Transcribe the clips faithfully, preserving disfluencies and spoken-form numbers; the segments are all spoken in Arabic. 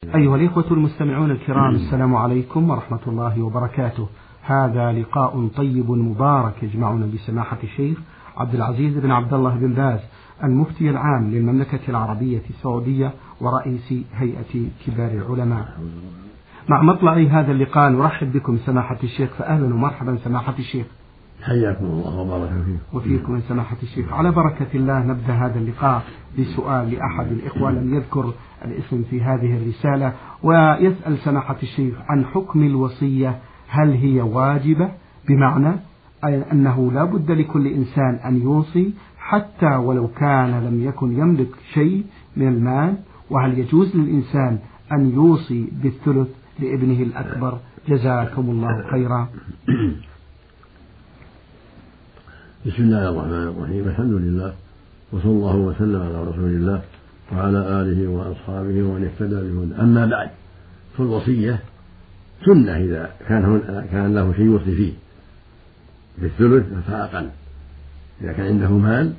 أيها الإخوة المستمعون الكرام، السلام عليكم ورحمة الله وبركاته. هذا لقاء طيب مبارك يجمعنا بسماحة الشيخ عبد العزيز بن عبد الله بن باز المفتي العام للمملكة العربية السعودية ورئيس هيئة كبار العلماء. مع مطلع هذا اللقاء نرحب بكم سماحة الشيخ، فأهلا ومرحبا سماحة الشيخ. حياكم الله وبارك فيكم. وفيكم من سماحة الشيخ. على بركة الله نبدأ هذا اللقاء بسؤال لأحد الإخوة لم يذكر الاسم في هذه الرسالة، ويسأل سماحة الشيخ عن حكم الوصية، هل هي واجبة؟ بمعنى أنه لا بد لكل إنسان أن يوصي حتى ولو كان لم يكن يملك شيء من المال، وهل يجوز للإنسان أن يوصي بالثلث لابنه الأكبر؟ جزاكم الله خيرا. بسم الله الرحمن الرحيم، الحمد لله وصلى الله وسلم على رسول الله وعلى آله وأصحابه ومن اهتدى بهداه. أما بعد، فالوصية سنة إذا كان كان له شيء يوصي فيه بالثلث فأقل. إذا كان عنده مال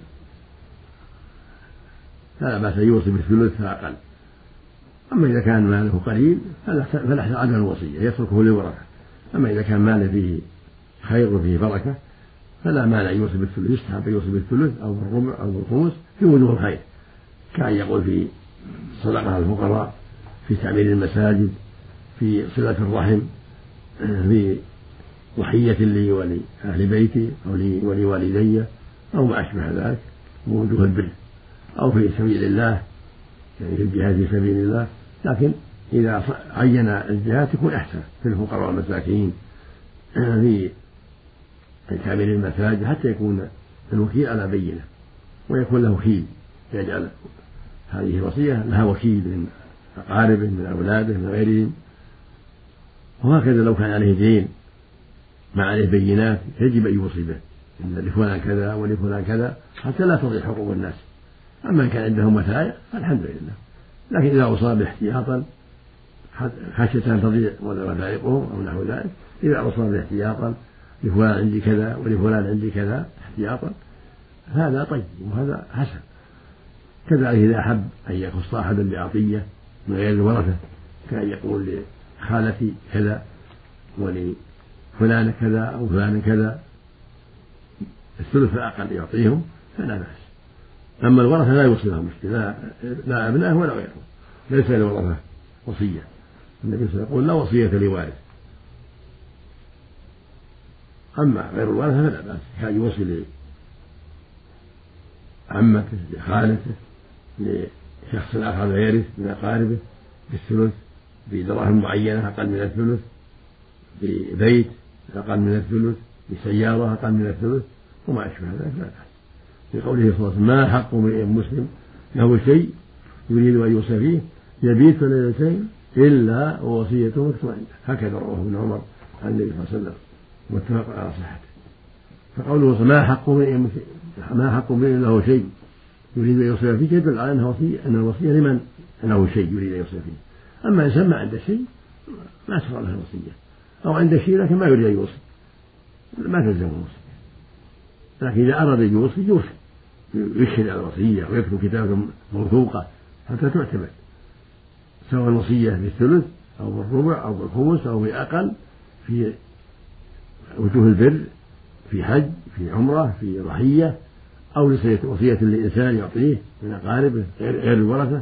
فلا بأس يوصي بالثلث فأقل. أما إذا كان ماله قليل فلا يحتاج عدم الوصية، يتركه للورثة. أما إذا كان ماله فيه خير وفيه بركة فلا مانع يوصي بالثلث، يستحب يوصي بالثلث أو بالربع أو بالخمس في وجوه الخير، كأن يقول في صدقة على الفقراء، في تعمير المساجد، في صلة الرحم، في ضحية لي ولأهل بيتي أو لي ولوالدي أو ما أشبه ذلك من وجوه البر، أو في سبيل الله يعني في الجهاد في سبيل الله. لكن إذا عين الجهاد تكون أحسن في الفقراء والمساكين، في تعمير المساجد، حتى يكون الوكيل على بينة ويكون له وكيل يجعل هذه الوصية لها وكيل من أقاربه من أولاده من غيرهم. وهكذا لو كان عليه دين ما عليه بينات يجب أن يوصي به، إن لفلان كذا ولفلان كذا، حتى لا تضيع حقوق الناس. أما إن كان عنده متاع فالحمد لله. لكن إذا أصاب احتياطا خشية أن تضيع وثائقهم أو نحو ذلك، إذا أصاب احتياطا لفلان عندي كذا ولفلان عندي كذا احتياطا، هذا طيب وهذا حسن. كذلك إذا أحب أن يكون صاحبا بعطية من غير الورثة، كان يقول لخالتي كذا ولفلان كذا أو فلان كذا الثلث الأقل يعطيهم فلا بأس. أما الورثة لا يوصي لهم لا, لا أبنائه ولا غيره، ليس للورثة وصية. النبي صلى الله عليه وسلم يقول لا وصية لوارث. أما غير الوارثة فلا بأس، كان يوصي لعمته لخالته لشخص آخر لا يرث من أقاربه بالثلث، بدراهم معينة أقل من الثلث، ببيت أقل من الثلث، بسيارة أقل من الثلث وما أشبه ذلك لا بأس. لقوله صلى الله عليه وسلم ما حق امرئ مسلم له شيء يريد أن يوصي فيه يبيت ليلتين إلا ووصيته مكتوبة عنده. هكذا رواه ابن عمر عن النبي صلى الله عليه وسلم متفق على صحته. فقوله ما حق ما حق امرئ له شيء يريد أن يوصي فيه يدل على أنها وصية، أن الوصية لمن له شيء يريد أن يوصي فيه. أما إنسان ما عنده شيء ما تشرع له الوصية، أو عنده شيء لكن ما يريد أن يوصي ما تلزمه الوصية. لكن إذا أراد أن يوصي يوصي يشهد على الوصية ويكتب كتابة موثوقة حتى تعتمد، سواء الوصية بالثلث أو بالربع أو بالخمس أو بأقل، في وجوه البر، في حج، في عمرة، في ضحية، أو وصية لإنسان يعطيه من أقاربه غير الورثة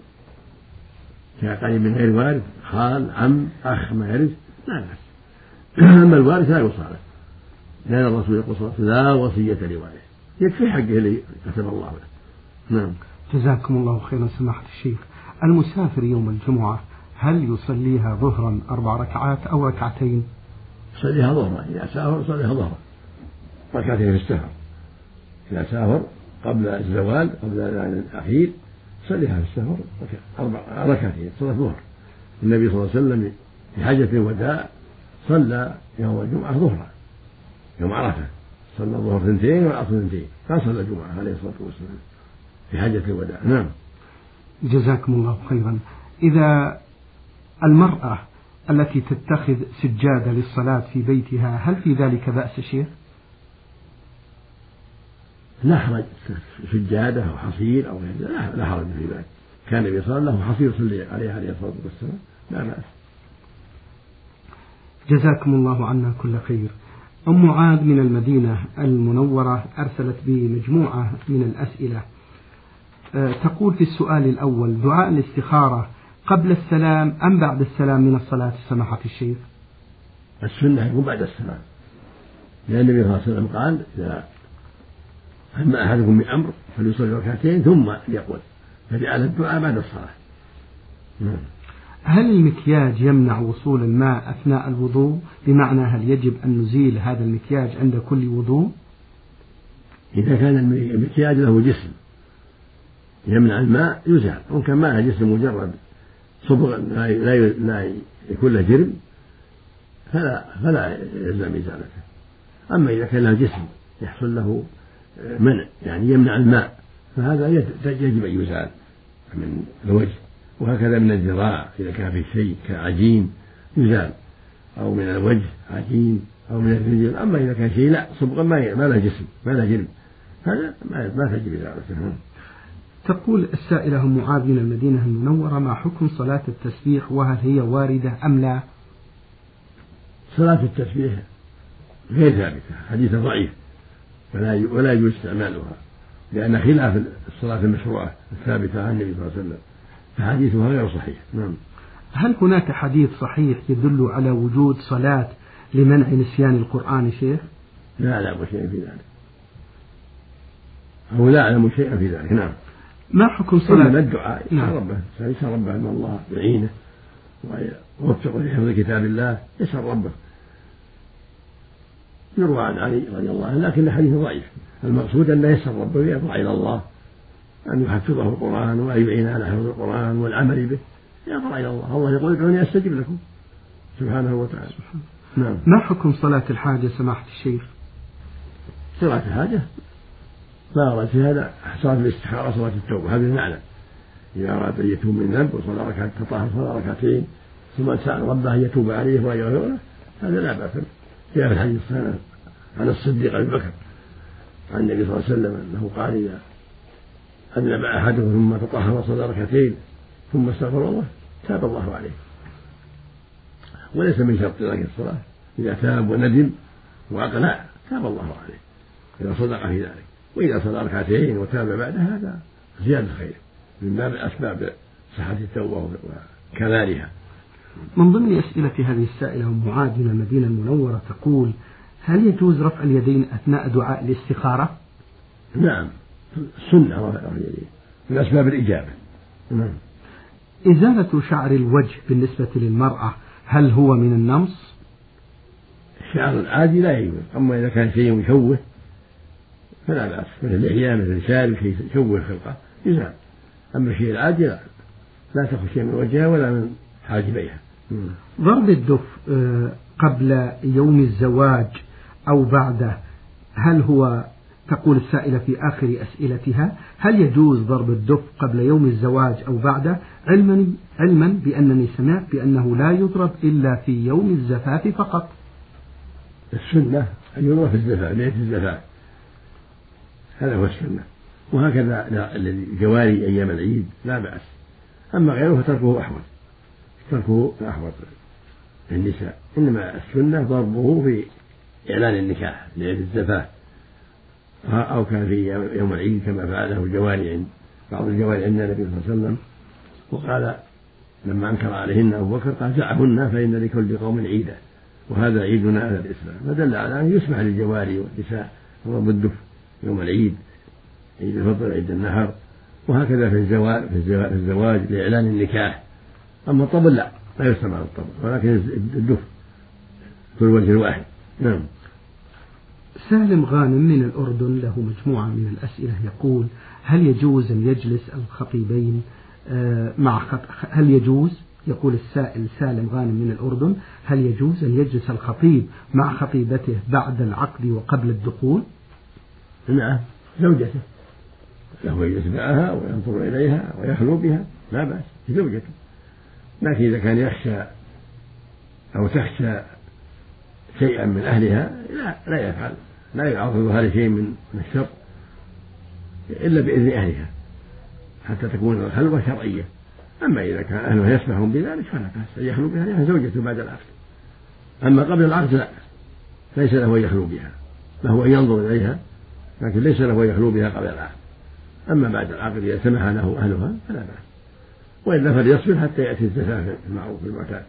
كقريب من غير وارث، خال عم أخ ما يرث لا بأس. أما الوارث لا يوصى له، لأن الرسول يقول صلى الله عليه وسلم لا وصية لوارث، يكفي حقه اللي كتب الله له. نعم. جزاكم الله خيرا سماحة الشيخ. المسافر يوم الجمعة هل يصليها ظهرا أربع ركعات أو ركعتين؟ يصليها ظهرا، إذا سافر يصليها ظهرا ركعتين في السفر. إذا سافر قبل الزوال قبل الأذان الأخير يصليها في السفر أربع ركعتين صلاة الظهر. النبي صلى الله عليه وسلم في حجة الوداع صلى يوم الجمعة ظهرا، يوم عرفة صلى الظهر اثنتين والعصر اثنتين، فصلى الجمعة عليه الصلاة والسلام في حجة الوداع. نعم. جزاكم الله خيرا. إذا المرأة التي تتخذ سجادة للصلاة في بيتها هل في ذلك بأس شيخ؟ لا حرج، سجادة أو حصير أو لا حرج في ذلك، كان النبي صلى الله عليه وسلم له حصير يصلي عليه عليه الصلاة والسلام لا بأس. جزاكم الله عنا كل خير. أم معاذ من المدينة المنورة أرسلت بمجموعة من الأسئلة. أه تقول في السؤال الأول: دعاء الاستخارة قبل السلام أم بعد السلام من الصلاة سماحة الشيخ؟ السنة يكون بعد السلام، لأن النبي صلى الله عليه وسلم قال: إذا هم أحدكم من أمر فليصلي ركعتين ثم يقول، فجعل الدعاء بعد الصلاة. هل المكياج يمنع وصول الماء أثناء الوضوء؟ بمعنى هل يجب أن نزيل هذا المكياج عند كل وضوء؟ إذا كان المكياج له جسم يمنع الماء يزال، وإن كان معه جسم مجرد صبغ لا لا يكون له جرم فلا فلا يلزم إزالته. أما إذا كان له جسم يحصل له منع يعني يمنع الماء فهذا يجب أن يزال من الوجه، وهكذا من الذراع إذا كان في شيء كعجين يزال، أو من الوجه عجين، أو من الرجل. أما إذا كان شيء لا صبغا ما له جسم ما له جرم هذا ما تجب إزالته. تقول السائلة أم معاذ من المدينة المنورة: ما حكم صلاة التسبيح وهل هي واردة أم لا؟ صلاة التسبيح غير ثابتة، حديث ضعيف ولا ولا يجوز استعمالها، لأن خلاف الصلاة المشروعة الثابتة عن النبي صلى الله عليه وسلم فحديثها غير صحيح. نعم. هل هناك حديث صحيح يدل على وجود صلاة لمنع نسيان القرآن شيخ؟ لا أعلم شيئا في ذلك، أو لا أعلم شيئا في ذلك. نعم. ما حكم صلاة؟ إنما الدعاء يسأل ربه يسأل ربه أن الله يعينه ويوفقه لحفظ كتاب الله، يسأل ربه. يروى عن علي رضي الله عنه لكن الحديث ضعيف. المقصود أن يسأل ربه ويضرع إلى الله أن يحفظه القرآن وأن يعين على حفظ القرآن والعمل به، يضرع إلى الله. الله يقول: ادعوني أستجب لكم سبحانه وتعالى. نعم. ما حكم صلاة الحاجة سماحة الشيخ؟ صلاة الحاجة ما أراد في هذا صلاة الاستخارة صلاة التوبة، هذا نعلم. إذا أراد أن يتوب من ذنب وصلى ركعة تطهر صلى ركعتين ثم سأل ربه أن يتوب عليه ويغفر له هذا لا بأس. جاء في الحديث الصحيح عن الصديق أبي بكر عن النبي صلى الله عليه وسلم أنه قال: إذا أذنب أحدهم ثم تطهر وصلى ركعتين ثم استغفر الله تاب الله عليه. وليس من شرط ذلك الصلاة، إذا تاب وندم وأقنع تاب الله عليه إذا صدق في ذلك. وإذا صلى ركعتين وتاب بعد هذا زيادة خير من باب أسباب صحة التوبة وكمالها. من ضمن أسئلة هذه السائلة أم معاذ من المدينة المنورة تقول: هل يجوز رفع اليدين أثناء دعاء الاستخارة؟ نعم، السنة رفع اليدين من أسباب الإجابة. نعم. إزالة شعر الوجه بالنسبة للمرأة هل هو من النمص؟ الشعر العادي لا يجوز، أما إذا كان شيء يشوه فلا بأس، مثل اللحية مثل الشارب شيء يشوه خلقه يزال. أما الشيء العادي لا لا تأخذ شيء من وجهها ولا من حاجبيها. ضرب الدف قبل يوم الزواج أو بعده هل هو، تقول السائلة في آخر أسئلتها: هل يجوز ضرب الدف قبل يوم الزواج أو بعده، علما علما بأنني سمعت بأنه لا يضرب إلا في يوم الزفاف فقط؟ السنة أن يضرب في الزفاف، ليلة الزفاف، هذا هو السنة. وهكذا الجواري أيام العيد لا بأس، أما غيره فتركه أحوط تركه أحوط للنساء. إنما السنة ضربه في إعلان النكاح ليلة الزفاف، أو كان في يوم العيد كما فعله الجواري عند بعض الجواري عند النبي صلى الله عليه وسلم، وقال لما أنكر عليهن أبو بكر قال: دعهن فإن لكل قوم عيدا وهذا عيدنا على الإسلام. فدل على أن يسمح للجواري والنساء ضرب الدف يوم العيد، عيد الفطر عيد النحر، وهكذا في الزواج في الزواج لإعلان النكاح. أما الطبل لا لا يسمع الطبل، ولكن الدف في الوجه الواحد. نعم. سالم غانم من الأردن له مجموعة من الأسئلة يقول: هل يجوز أن يجلس الخطيبين مع خط... هل يجوز يقول السائل سالم غانم من الأردن: هل يجوز أن يجلس الخطيب مع خطيبته بعد العقد وقبل الدخول؟ نعم، زوجته له يجلس معها وينظر إليها ويخلو بها لا بأس، زوجته. لكن إذا كان يخشى أو تخشى شيئا من أهلها لا لا يفعل، لا يعرضها لشيء من الشر إلا بإذن أهلها. حتى تكون الخلوة شرعية. أما إذا كان أهله يسمحون بذلك فلا بأس أن يخلو بها لأنها زوجته بعد العقد. أما قبل العقد لا، ليس له أن يخلو بها، له أن ينظر إليها لكن ليس له أن يخلو بها قبل العقد. أما بعد العقد إذا سمح له أهلها فلا بأس، وإلا فليصبر حتى يأتي الزكاة في المعروف المعتاد.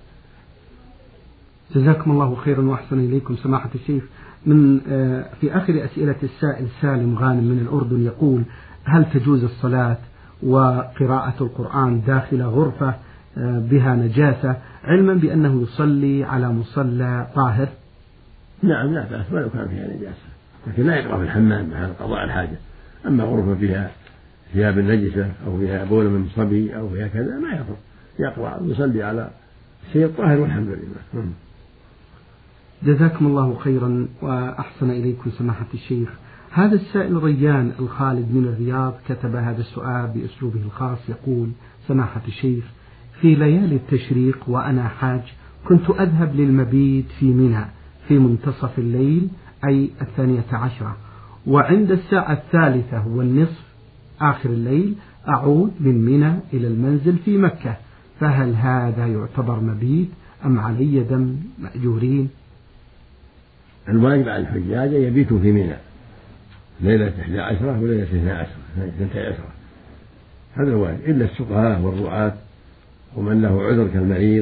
جزاكم الله خيرا وأحسن إليكم سماحة الشيخ. من في آخر أسئلة السائل سالم غانم من الأردن يقول: هل تجوز الصلاة وقراءة القرآن داخل غرفة بها نجاسة علما بأنه يصلي على مصلى طاهر؟ نعم لا بأس ولو كان فيها نجاسة، لكن لا يقرأ في الحمام مع قضاء الحاجة. أما غرفة فيها ثياب نجسة أو فيها بول من صبي أو فيها كذا ما يقرأ، يقرأ ويصلي على شيء طاهر والحمد لله. جزاكم الله خيرا وأحسن إليكم سماحة الشيخ. هذا السائل ريان الخالد من الرياض كتب هذا السؤال بأسلوبه الخاص يقول: سماحة الشيخ، في ليالي التشريق وأنا حاج كنت أذهب للمبيت في منى في منتصف الليل أي الثانية عشرة، وعند الساعة الثالثة والنصف آخر الليل أعود من منى إلى المنزل في مكة، فهل هذا يعتبر مبيت أم علي دم مأجورين؟ الواجب على الحجاج يبيتوا في منى ليلة إحدى عشرة وليلة اثنتي عشرة اثنتي عشرة، هذا الواجب، إلا السقاة والرعاة ومن له عذر كالمريض،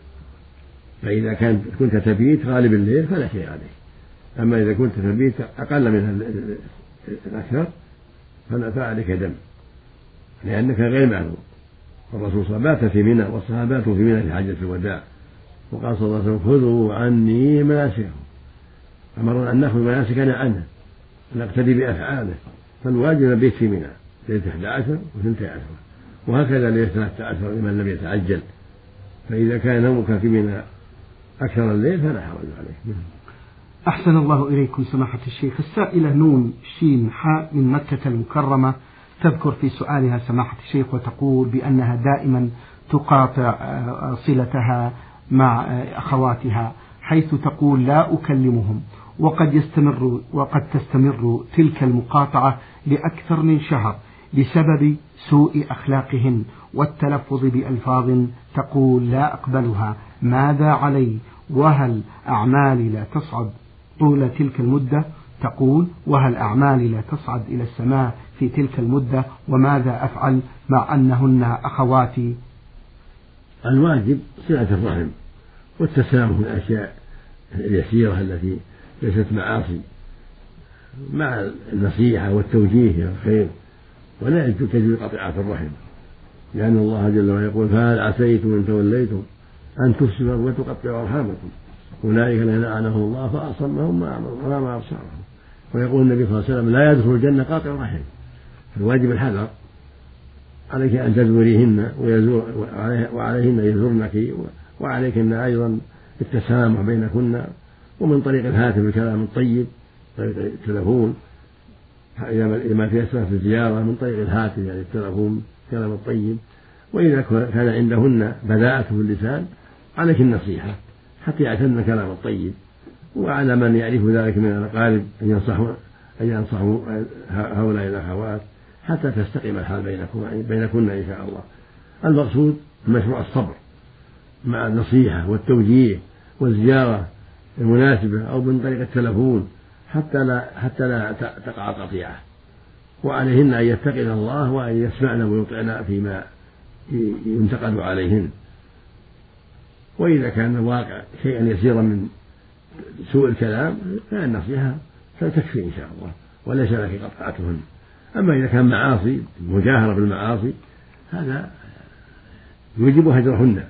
فإذا كنت كنت تبيت غالب الليل فلا شيء عليه. أما إذا كنت تبيت أقل من الأكثر فعليك دم لأنك غير معلوم. الرسول صلى الله عليه وسلم بات في منى والصحابة في منى في حجة الوداع، وقال صلى الله عليه وسلم: خذوا عني مناسككم، أمرنا أن نأخذ مناسكنا عنه نقتدي بأفعاله. فالواجب البيت في منى ليلة إحدى عشر واثنتي عشر، وهكذا ليلة ثلاثة عشر لمن لم يتعجل. فإذا كان نومك في منى أكثر الليل فلا حرج عليه. أحسن الله إليكم سماحة الشيخ. السائلة نون شين حاء من مكة المكرمة تذكر في سؤالها سماحة الشيخ وتقول بأنها دائما تقاطع صلتها مع أخواتها، حيث تقول: لا أكلمهم، وقد يستمر وقد تستمر تلك المقاطعة لأكثر من شهر بسبب سوء أخلاقهن والتلفظ بألفاظ تقول لا أقبلها، ماذا علي؟ وهل أعمالي لا تصعد طول تلك المدة؟ تقول: وهل أعمالي لا تصعد إلى السماء في تلك المدة؟ وماذا أفعل مع أنهن أخواتي؟ الواجب صلة الرحم والتسامح من الأشياء اليسيرة التي ليست معاصي مع النصيحة والتوجيه إلى الخير، ولا يجوز قطيعة الرحم، لأن الله جل وعلا يقول: فهل عسيتم إن توليتم أن تفسدوا وتقطعوا أرحامكم أولئك الذين لعنهم الله فأصمهم وأعمى أبصارهم. ويقول النبي صلى الله عليه وسلم: لا يدخل الجنة قاطع رحم. فالواجب الحذر، عليك أن تزوريهن وعليهن يزورنك، وعليكن أيضا التسامح بينكن، ومن طريق الهاتف الكلام الطيب، طريق التلفون إذا ما فيها سنة الزيارة من طريق الهاتف يعني التلفون الكلام الطيب. وإذا كان عندهن بذاءة في اللسان عليك النصيحة حتى يعتمد الكلام الطيب، وعلى من يعرف ذلك من الأقارب أن ينصحوا أن ينصحوا هؤلاء الأخوات حتى تستقيم الحال بينكم بينكن إن شاء الله. المقصود مشروع الصبر مع النصيحة والتوجيه والزيارة المناسبة أو من طريق التلفون حتى لا حتى لا تقع القطيعة، وعليهن أن يتقين الله وأن يسمعن ويطعن فيما ينتقد عليهن. وإذا كان الواقع شيئا يسيرا من سوء الكلام فالنصيحة ستكفي إن شاء الله وليس لك قطعتهن. أما إذا كان معاصي مجاهرة بالمعاصي هذا يوجب هجرهن،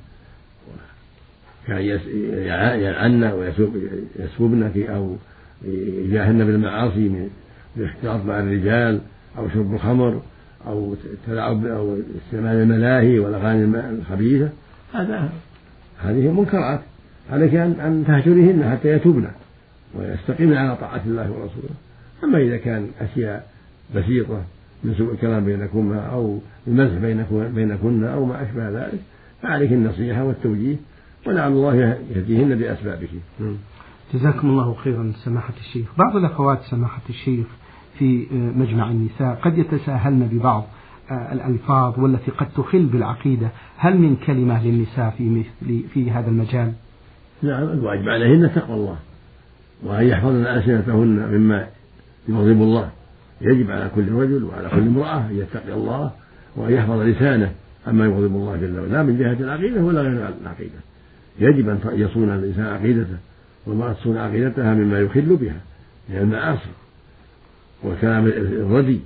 كان يلعن ويسببنك أو يجاهرن بالمعاصي من الاختلاط مع الرجال أو شرب الخمر أو التلاعب أو استعمال الملاهي والأغاني الخبيثة، هذا هذه منكرات، عليك أن تهجرهن حتى يتوبن ويستقيمن على طاعة الله ورسوله. أما إذا كان أشياء بسيطة من سوء الكلام بينكم أو المزح بينكن أو ما أشبه ذلك فعليك النصيحة والتوجيه، ولعل الله يهديهن بأسبابه. جزاكم الله خيرا سماحة الشيخ. بعض الأخوات سماحة الشيخ في مجمع النساء قد يتساهلن ببعض الألفاظ والتي قد تخل بالعقيدة، هل من كلمة للنساء في مثل في هذا المجال؟ نعم، الواجب عليهن تقوى الله وأن يحفظن ألسنتهن مما يغضب الله. يجب على كل رجل وعلى كل امرأة أن يتقي الله وأن يحفظ لسانه أما يغضب الله جل وعلا، لا من جهة العقيدة ولا غير العقيدة. يجب أن يصون الإنسان عقيدته والمرأة تصون عقيدتها مما يخل بها من المعاصي والكلام الردي.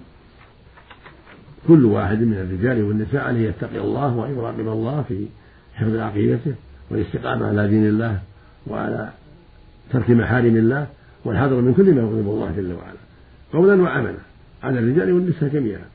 كل واحد من الرجال والنساء عليه يتقي الله وأن يراقب الله في حفظ عقيدته والاستقامة على دين الله وعلى ترك محارم الله والحذر من كل ما يغضب الله جل وعلا قولا وعملا على الرجال والنساء جميعا،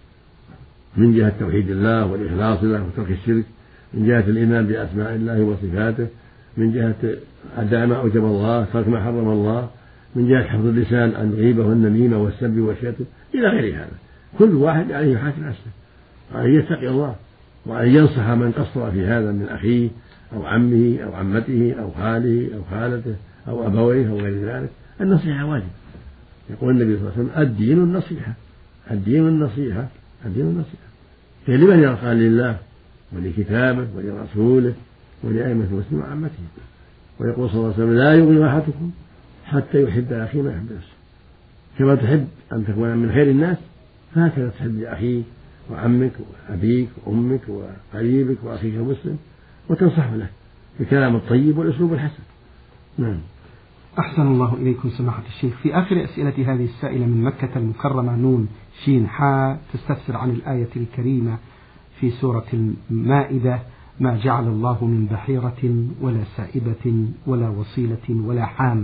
من جهة توحيد الله والإخلاص له وترك الشرك، من جهة الإيمان بأسماء الله وصفاته، من جهة أداء ما أوجب الله، ترك ما حرم الله، من جهة حفظ اللسان عن الغيبة والنميمة والسب والشتم إلى غير هذا. كل واحد عليه يحاسب نفسه وأن يتقي الله وأن ينصح من قصر في هذا من أخيه أو عمه أو عمته أو خاله أو خالته أو أبويه أو غير ذلك. النصيحة واجب. يقول النبي صلى الله عليه وسلم: الدين النصيحة، الدين النصيحة، الدين النصيحة. فلمن يرقى لله ولكتابه ولرسوله ولأئمة المسلمين وعامته. ويقول صلى الله عليه وسلم: لا يؤمن أحدكم حتى يحب أخيه ما يحب نفسه. كما تحب أن تكون من خير الناس فهكذا تحب لأخيك وعمك وأبيك وأمك وقريبك وأخيك المسلم وتنصح له بالكلام الطيب والأسلوب الحسن. نعم. أحسن الله إليكم سماحة الشيخ. في آخر أسئلة هذه السائلة من مكة المكرمة نون شين حاء تستفسر عن الآية الكريمة في سورة المائدة: ما جعل الله من بحيرة ولا سائبة ولا وصيلة ولا حام.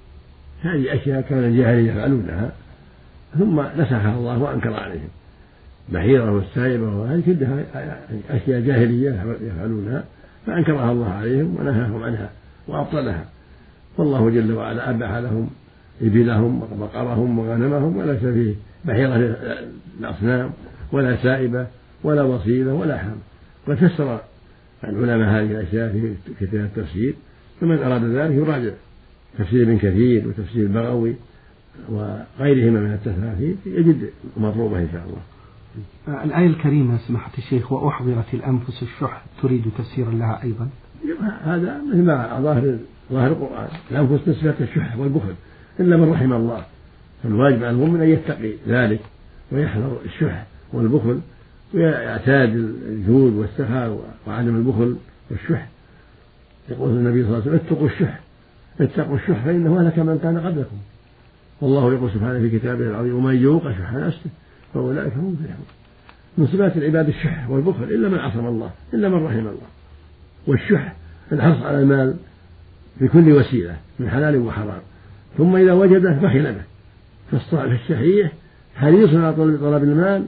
هذه أشياء كان الجاهلية يفعلونها ثم نسخها الله وأنكر عليهم. بحيرة والسائبة وهذه كلها أشياء جاهلية يفعلونها فأنكرها الله عليهم ونهاهم عنها وأبطلها. والله جل وعلا أباح لهم إبلهم وبقرهم وغنمهم وليس فيه بحيرة الأصنام ولا سائبة ولا وصيلة ولا حام. وفسر العلماء هذه الأشياء في كتاب التفسير، فمن أراد ذلك يراجع تفسير ابن كثير وتفسير البغوي وغيرهما من التفاسير يجد مطلوبة إن شاء الله. الآية الكريمة سماحة الشيخ: وأحضرت الأنفس الشح، تريد تفسيرا لها أيضا؟ هذا مثل ما ظاهر ظاهر القرآن، الأنفس نسبة الشح والبخل إلا من رحم الله. فالواجب على المؤمن أن يتقي ذلك ويحذر الشح والبخل ويعتاد الجود والسخاء وعدم البخل والشح. يقول النبي صلى الله عليه وسلم: اتقوا الشح، اتقوا الشح فإنه أهلك من كان قبلكم. والله يقول سبحانه في كتابه العظيم: ومن يوق شح نفسه فأولئك هم المفلحون. من صفات العباد الشح والبخل إلا من عصم الله، إلا من رحم الله. والشح الحرص على المال بكل وسيلة من حلال وحرام، ثم إذا وجده بخل به. فالشحيح حريص على طلب المال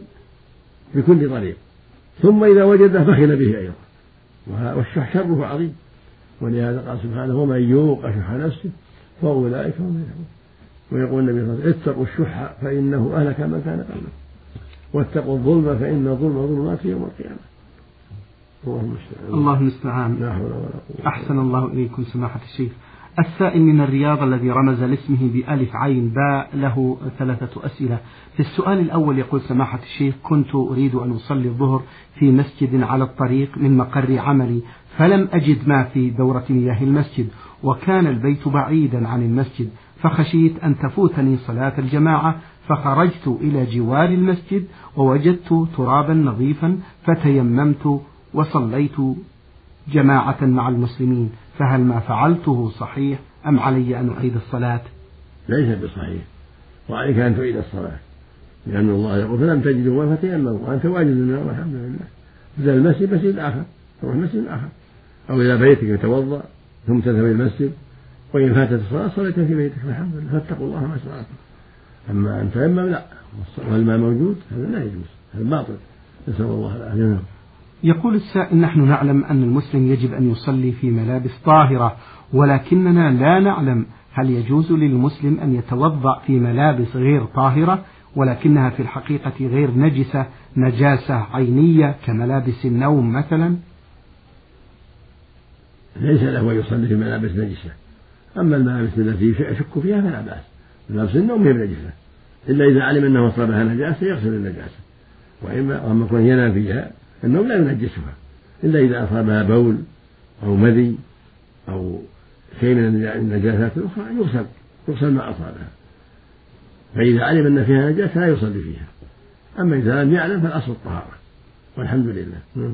بكل طريق، ثم إذا وجده بخل به أيضا. والشح شره عظيم، ولهذا قال سبحانه: ومن يوق شح نفسه فأولئك هم المفلحون. ويقول النبي صلى الله عليه وسلم: اتقوا الشح فإنه أهلك من كان قبلكم، واتقوا الظلم فإن الظلم ظلمات يوم القيامة. الله المستعان. أحسن الله إليكم سماحة الشيخ. السائل من الرياض الذي رمز لاسمه بألف عين باء له ثلاثة أسئلة. في السؤال الأول يقول: سماحة الشيخ، كنت أريد أن أصلي الظهر في مسجد على الطريق من مقر عملي، فلم أجد ما في دورة مياه المسجد، وكان البيت بعيدا عن المسجد، فخشيت أن تفوتني صلاة الجماعة، فخرجت إلى جوار المسجد ووجدت ترابا نظيفا فتيممت وصليت جماعة مع المسلمين، فهل ما فعلته صحيح أم علي أن أعيد الصلاة؟ ليس بصحيح، وعليك أن تعيد الصلاة، لأن الله يقول: فلم تجدوا ما فتيمموا، وأنت واجد الماء والحمد لله. إذا المسجد مسجد آخر تروح مسجد آخر، أو إلى بيتك يتوضأ ثم تذهب إلى المسجد، وإن فاتت الصلاة صليت في بيتك الحمد لله، فاتقوا الله ما استطعتم. أما أن تيمم لا، والماء موجود هذا لا يجوز، هذا باطل، نسأل الله العافية. يقول السائل: نحن نعلم أن المسلم يجب أن يصلي في ملابس طاهرة، ولكننا لا نعلم هل يجوز للمسلم أن يتوضأ في ملابس غير طاهرة ولكنها في الحقيقة غير نجسة، نجاسة عينية كملابس النوم مثلا؟ ليس له أن يصلي في ملابس نجسة. أما الملابس التي يشك فيها فلا بأس، ملابس النوم هي نجسة، إلا إذا علم أنه أصابها نجاسة يغسل النجاسة. وإما وأما يكون ينام فيها النوم لا ينجسها إلا إذا أصابها بول أو مذي أو شيء من النجاسات الأخرى يغسل يغسل ما أصابها، فإذا علم أن فيها نجاسة لا يصلي فيها، أما إذا لم يعلم فالأصل الطهارة والحمد لله.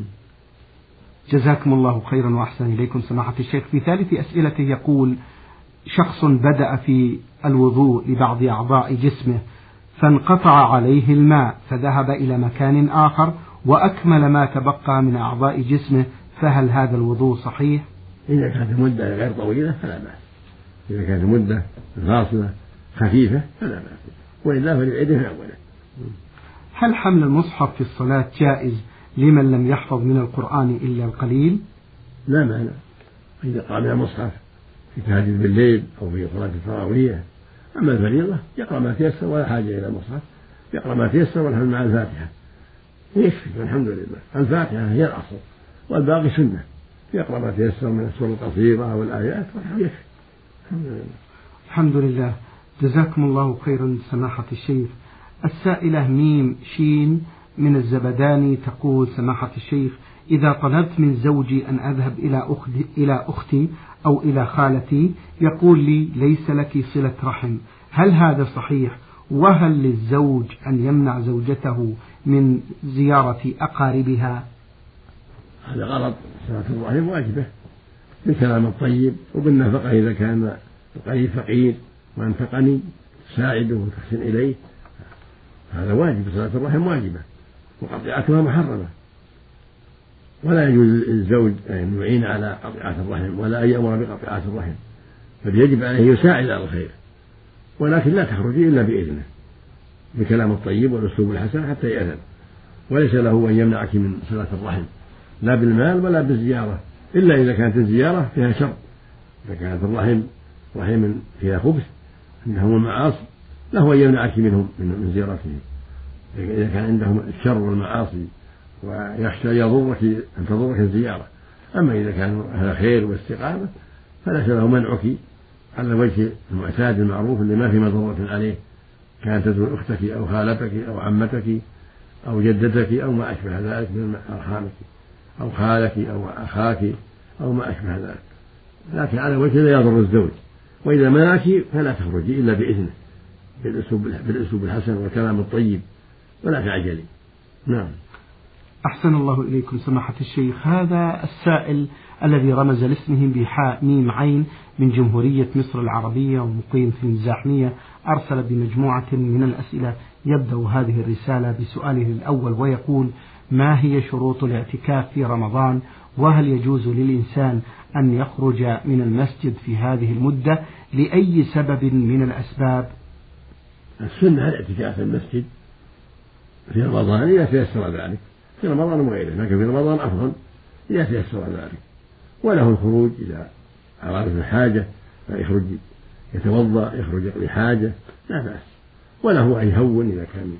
جزاكم الله خيرا وأحسن إليكم سماحة الشيخ. في ثالث أسئلته يقول: شخص بدأ في الوضوء لبعض أعضاء جسمه فانقطع عليه الماء فذهب إلى مكان آخر وأكمل ما تبقى من أعضاء جسمه، فهل هذا الوضوء صحيح؟ إذا كانت المدة غير طويلة فلا بأس، إذا كانت المدة فاصلة خفيفة فلا بأس، وإلا فليعيده من أوله. هل حمل المصحف في الصلاة جائز لمن لم يحفظ من القرآن إلا القليل؟ لا مانع، إذا قام المصحف في تهجد بالليل أو في صلاة التراويح. أما الفريضة يقرأ ما تيسر ولا حاجة إلى المصحف، يقرأ ما تيسر والحمد مع الفاتحة يكفي والحمد لله. الفاتحة هي الأصل والباقي سنة، يقرأ ما تيسر من السور القصيرة والآيات والحمد يكفي. الحمد لله. الحمد لله. جزاكم الله خيرا سماحة الشيخ. السائلة ميم شين من الزبداني تقول: سماحة الشيخ، إذا طلبت من زوجي أن أذهب إلى أختي, إلى أختي أو إلى خالتي يقول لي: ليس لك صلة رحم، هل هذا صحيح؟ وهل للزوج أن يمنع زوجته من زيارة أقاربها؟ هذا غلط، صلة الرحم واجبة بالكلام الطيب وبالنفقة، إذا كان القريب فقير وأنت غني تساعده وتحسن إليه هذا واجب، صلة الرحم واجبة وقطيعتها محرمة، ولا يجوز للزوج أن يعين على قطيعة الرحم ولا أن يأمر بقطيعة الرحم، بل يجب عليه يساعد على الخير، ولكن لا تخرجي إلا بإذنه بكلام الطيب والأسلوب الحسن حتى يأذن، وليس له أن يمنعك من صلة الرحم لا بالمال ولا بالزيارة، إلا إذا كانت الزيارة فيها شر. إذا كانت الرحم رحم فيها خبث عندهم المعاصي له أن يمنعك منهم من زيارتهم، إذا كان عندهم الشر والمعاصي ويخشى يضرك أن تضرك الزيارة. أما إذا كان أهل خير واستقامة فليس له منعك على وجه المعتاد المعروف اللي ما في مضرة عليه، كانت تزور أختك أو خالتك أو عمتك أو جدتك أو ما أشبه ذلك من أرحامك أو خالك أو أخاك أو ما أشبه ذلك، لكن على وجه لا يضر الزوج. وإذا منعك فلا تخرجي إلا بإذنه بالأسلوب بالأسلوب الحسن والكلام الطيب ولا تعجلي. نعم. أحسن الله إليكم سماحة الشيخ. هذا السائل الذي رمز لاسمه بحاء ميم عين من جمهورية مصر العربية ومقيم في الزاحمية أرسل بمجموعة من الأسئلة. يبدأ هذه الرسالة بسؤاله الأول ويقول: ما هي شروط الاعتكاف في رمضان؟ وهل يجوز للإنسان أن يخرج من المسجد في هذه المدة لأي سبب من الأسباب؟ السنة الاعتكاف في المسجد في رمضان إذا تيسر ذلك، في رمضان وغيره، لكن في رمضان أفضل إذا تيسر ذلك، وله الخروج إذا أراد الحاجة يخرج يتوضأ يخرج يقضي حاجة لا بأس، وله أن يهون إذا كان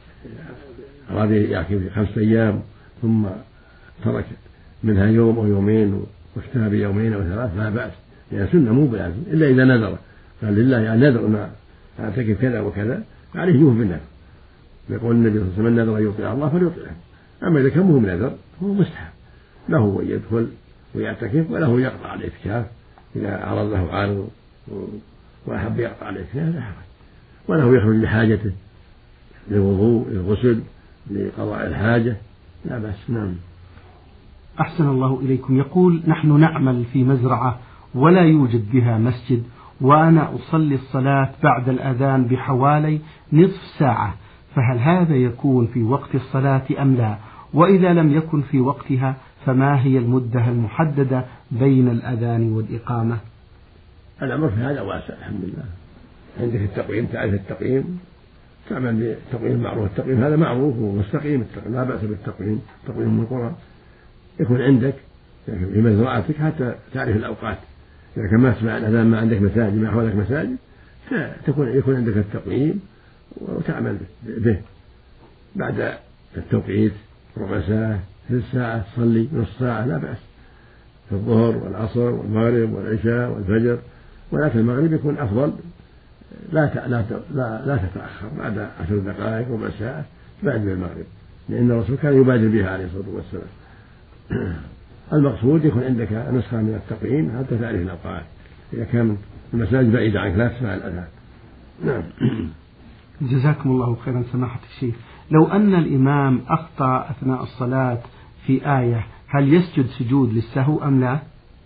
أراد يعتكف خمسة أيام ثم ترك منها يوم أو يومين واكتفى بيومين أو ثلاث لا بأس، لأن سنة مو بلازم إلا إذا نذر، قال لله يعني نذر ما أعتكف كذا وكذا عليه يوم بالنذر، يقول النبي صلى الله عليه وسلم: نذر أن يطيع الله فليطيعه. أما إذا كان مهم نذر هو مستحب له أن يدخل ويعتكف، وله يقطع الاعتكاف إذا عرض له عارض وأحب يقطع الاعتكاف لا حرج، وله يخرج لحاجته للوضوء للغسل لقضاء الحاجة لا بأس. نعم. أحسن الله إليكم. يقول: نحن نعمل في مزرعة ولا يوجد بها مسجد، وأنا أصلي الصلاة بعد الأذان بحوالي نصف ساعة، فهل هذا يكون في وقت الصلاة أم لا؟ وإذا لم يكن في وقتها فما هي المدة المحددة بين الأذان والإقامة؟ الأمر في هذا واسع الحمد لله، عندك التقويم تعرف التقويم تعمل بالتقويم المعروف، التقويم هذا معروف ومستقيم، لا بأس بالتقويم، تقويم من القرى يكون عندك في مزرعتك حتى تعرف الأوقات، إذا كان ما تسمع الأذان ما عندك مساجد ما حولك مساجد تكون يكون عندك التقويم وتعمل به، بعد التوقيت ربع ساعة ثلث ساعة تصلي نصف ساعة لا بأس، في الظهر والعصر والمغرب والعشاء والفجر، ولكن المغرب يكون أفضل لا لا لا, لا تتأخر بعد عشر دقائق ربع ساعة بعد المغرب، لأن الرسول كان يبادر بها عليه الصلاة والسلام. المقصود يكون عندك نسخة من التقويم حتى تعرف الأوقات، إذا كان المساجد بعيدة عنك لا تسمع الأذان. نعم. جزاكم الله خيرا سماحة الشيخ. لو أن الإمام أخطأ أثناء الصلاة في آية هل يسجد سجود للسهو أم لا؟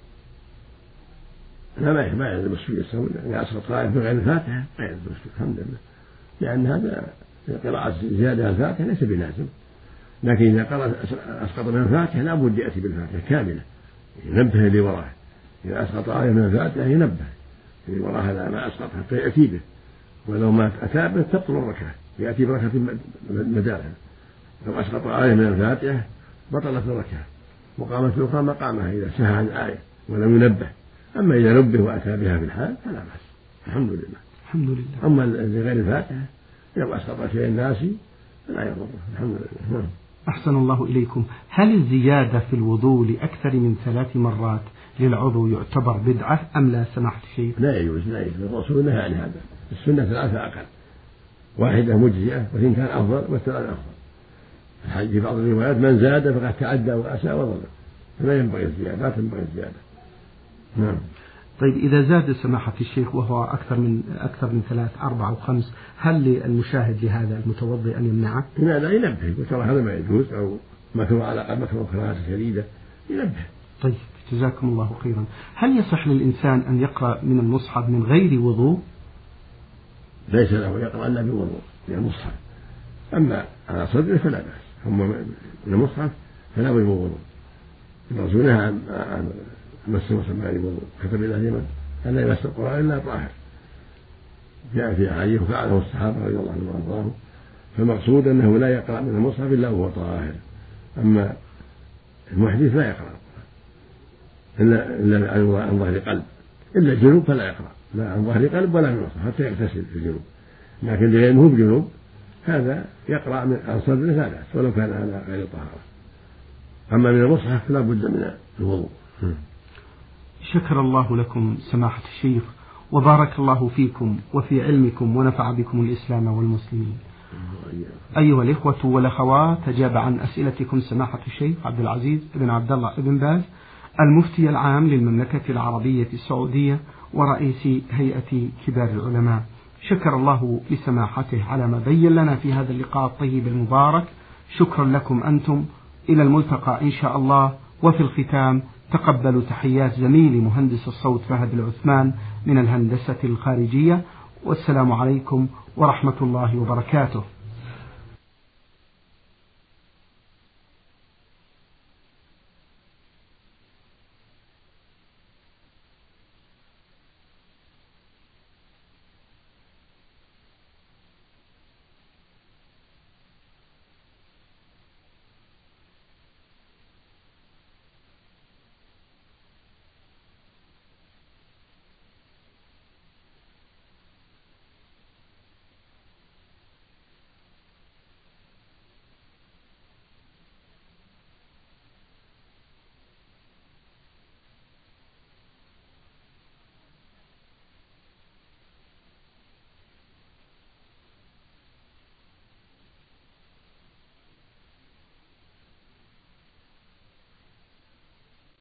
لا ما ما يلزم السجود للسهو، إذا أسقط قراءة بغير الفاتحة ما يلزم السجود الحمد لله، لأن هذا قراءة زيادة الفاتحة ليس بلازم. لكن إذا قرأ أسقط من الفاتحة لا بد يأتي بالفاتحة كاملة ينبه اللي وراه. إذا أسقط آية من الفاتحة ينبه اللي وراه هذا ما أسقط حتى يأتي به، ولو ما أتى به تبطل الركعة يأتي بركعة مدارها. لو أسقط آية من الفاتحة بطلت الركعة وقامت الأخرى مقامها إذا سهى عن آية ولم ينبه. أما إذا نبه وأتى بها في الحال فلا بأس الحمد لله. الحمد لله. أما لغير الفاتحة لو أسقط شيء ناسي فلا يضره الحمد لله. أحسن الله إليكم. هل الزيادة في الوضوء لأكثر من ثلاث مرات للعضو يعتبر بدعة أم لا سماحة الشيخ؟ لا يجوز لا يجوز، الرسول نهى عن هذا. السنة ثلاثة أقل، واحدة مجزئة واثنتان أفضل والثلاث أفضل. في بعض الروايات من زاد فقد تعدى وأساء وظلم، فلا ينبغي الزيادة، لا تنبغي الزيادة. نعم. طيب إذا زاد سماحة الشيخ وهو أكثر من أكثر من ثلاث أربعة أو خمس، هل للمشاهد لهذا المتوضئ أن يمنعه؟ لا لا ينبه، وترى هذا ما يجوز أو مكروه على مكروه كراهة شديدة ينبه. طيب جزاكم الله خيرا. هل يصح للإنسان أن يقرأ من المصحف من غير وضوء؟ ليس له يقرأ إلا بوضوء من المصحف، أما على صدره فلا بأس. هم من المصحف فلا بد من وضوء. الرسول نهى عن مس المصحف من غير وضوء، كتب إلى اليمن أن لا يمس القرآن إلا طاهر. جاء في أحاديث وفعله الصحابة رضي الله عنهم وأرضاهم. فالمقصود أنه لا يقرأ من المصحف إلا وهو طاهر. أما المحدث لا يقرأ إلا إلا عن ظهر قلب، إلا الجنوب فلا يقرأ لا عن ظهر قلب ولا من المصحف حتى يغتسل في الجنوب. لكن لأنه بجنوب هذا يقرأ عن صدره لا بأس ولو كان على غير طهارة. أما من المصحف لا بد من الوضوء. شكر الله لكم سماحة الشيخ، وبارك الله فيكم وفي علمكم ونفع بكم الإسلام والمسلمين. أيها الإخوة والأخوات، أجاب عن أسئلتكم سماحة الشيخ عبد العزيز بن عبد الله بن باز المفتي العام للمملكة العربية السعودية ورئيس هيئة كبار العلماء. شكر الله لسماحته على ما بين لنا في هذا اللقاء الطيب المبارك. شكرا لكم أنتم، إلى الملتقى إن شاء الله. وفي الختام تقبلوا تحيات زميلي مهندس الصوت فهد العثمان من الهندسة الخارجية، والسلام عليكم ورحمة الله وبركاته.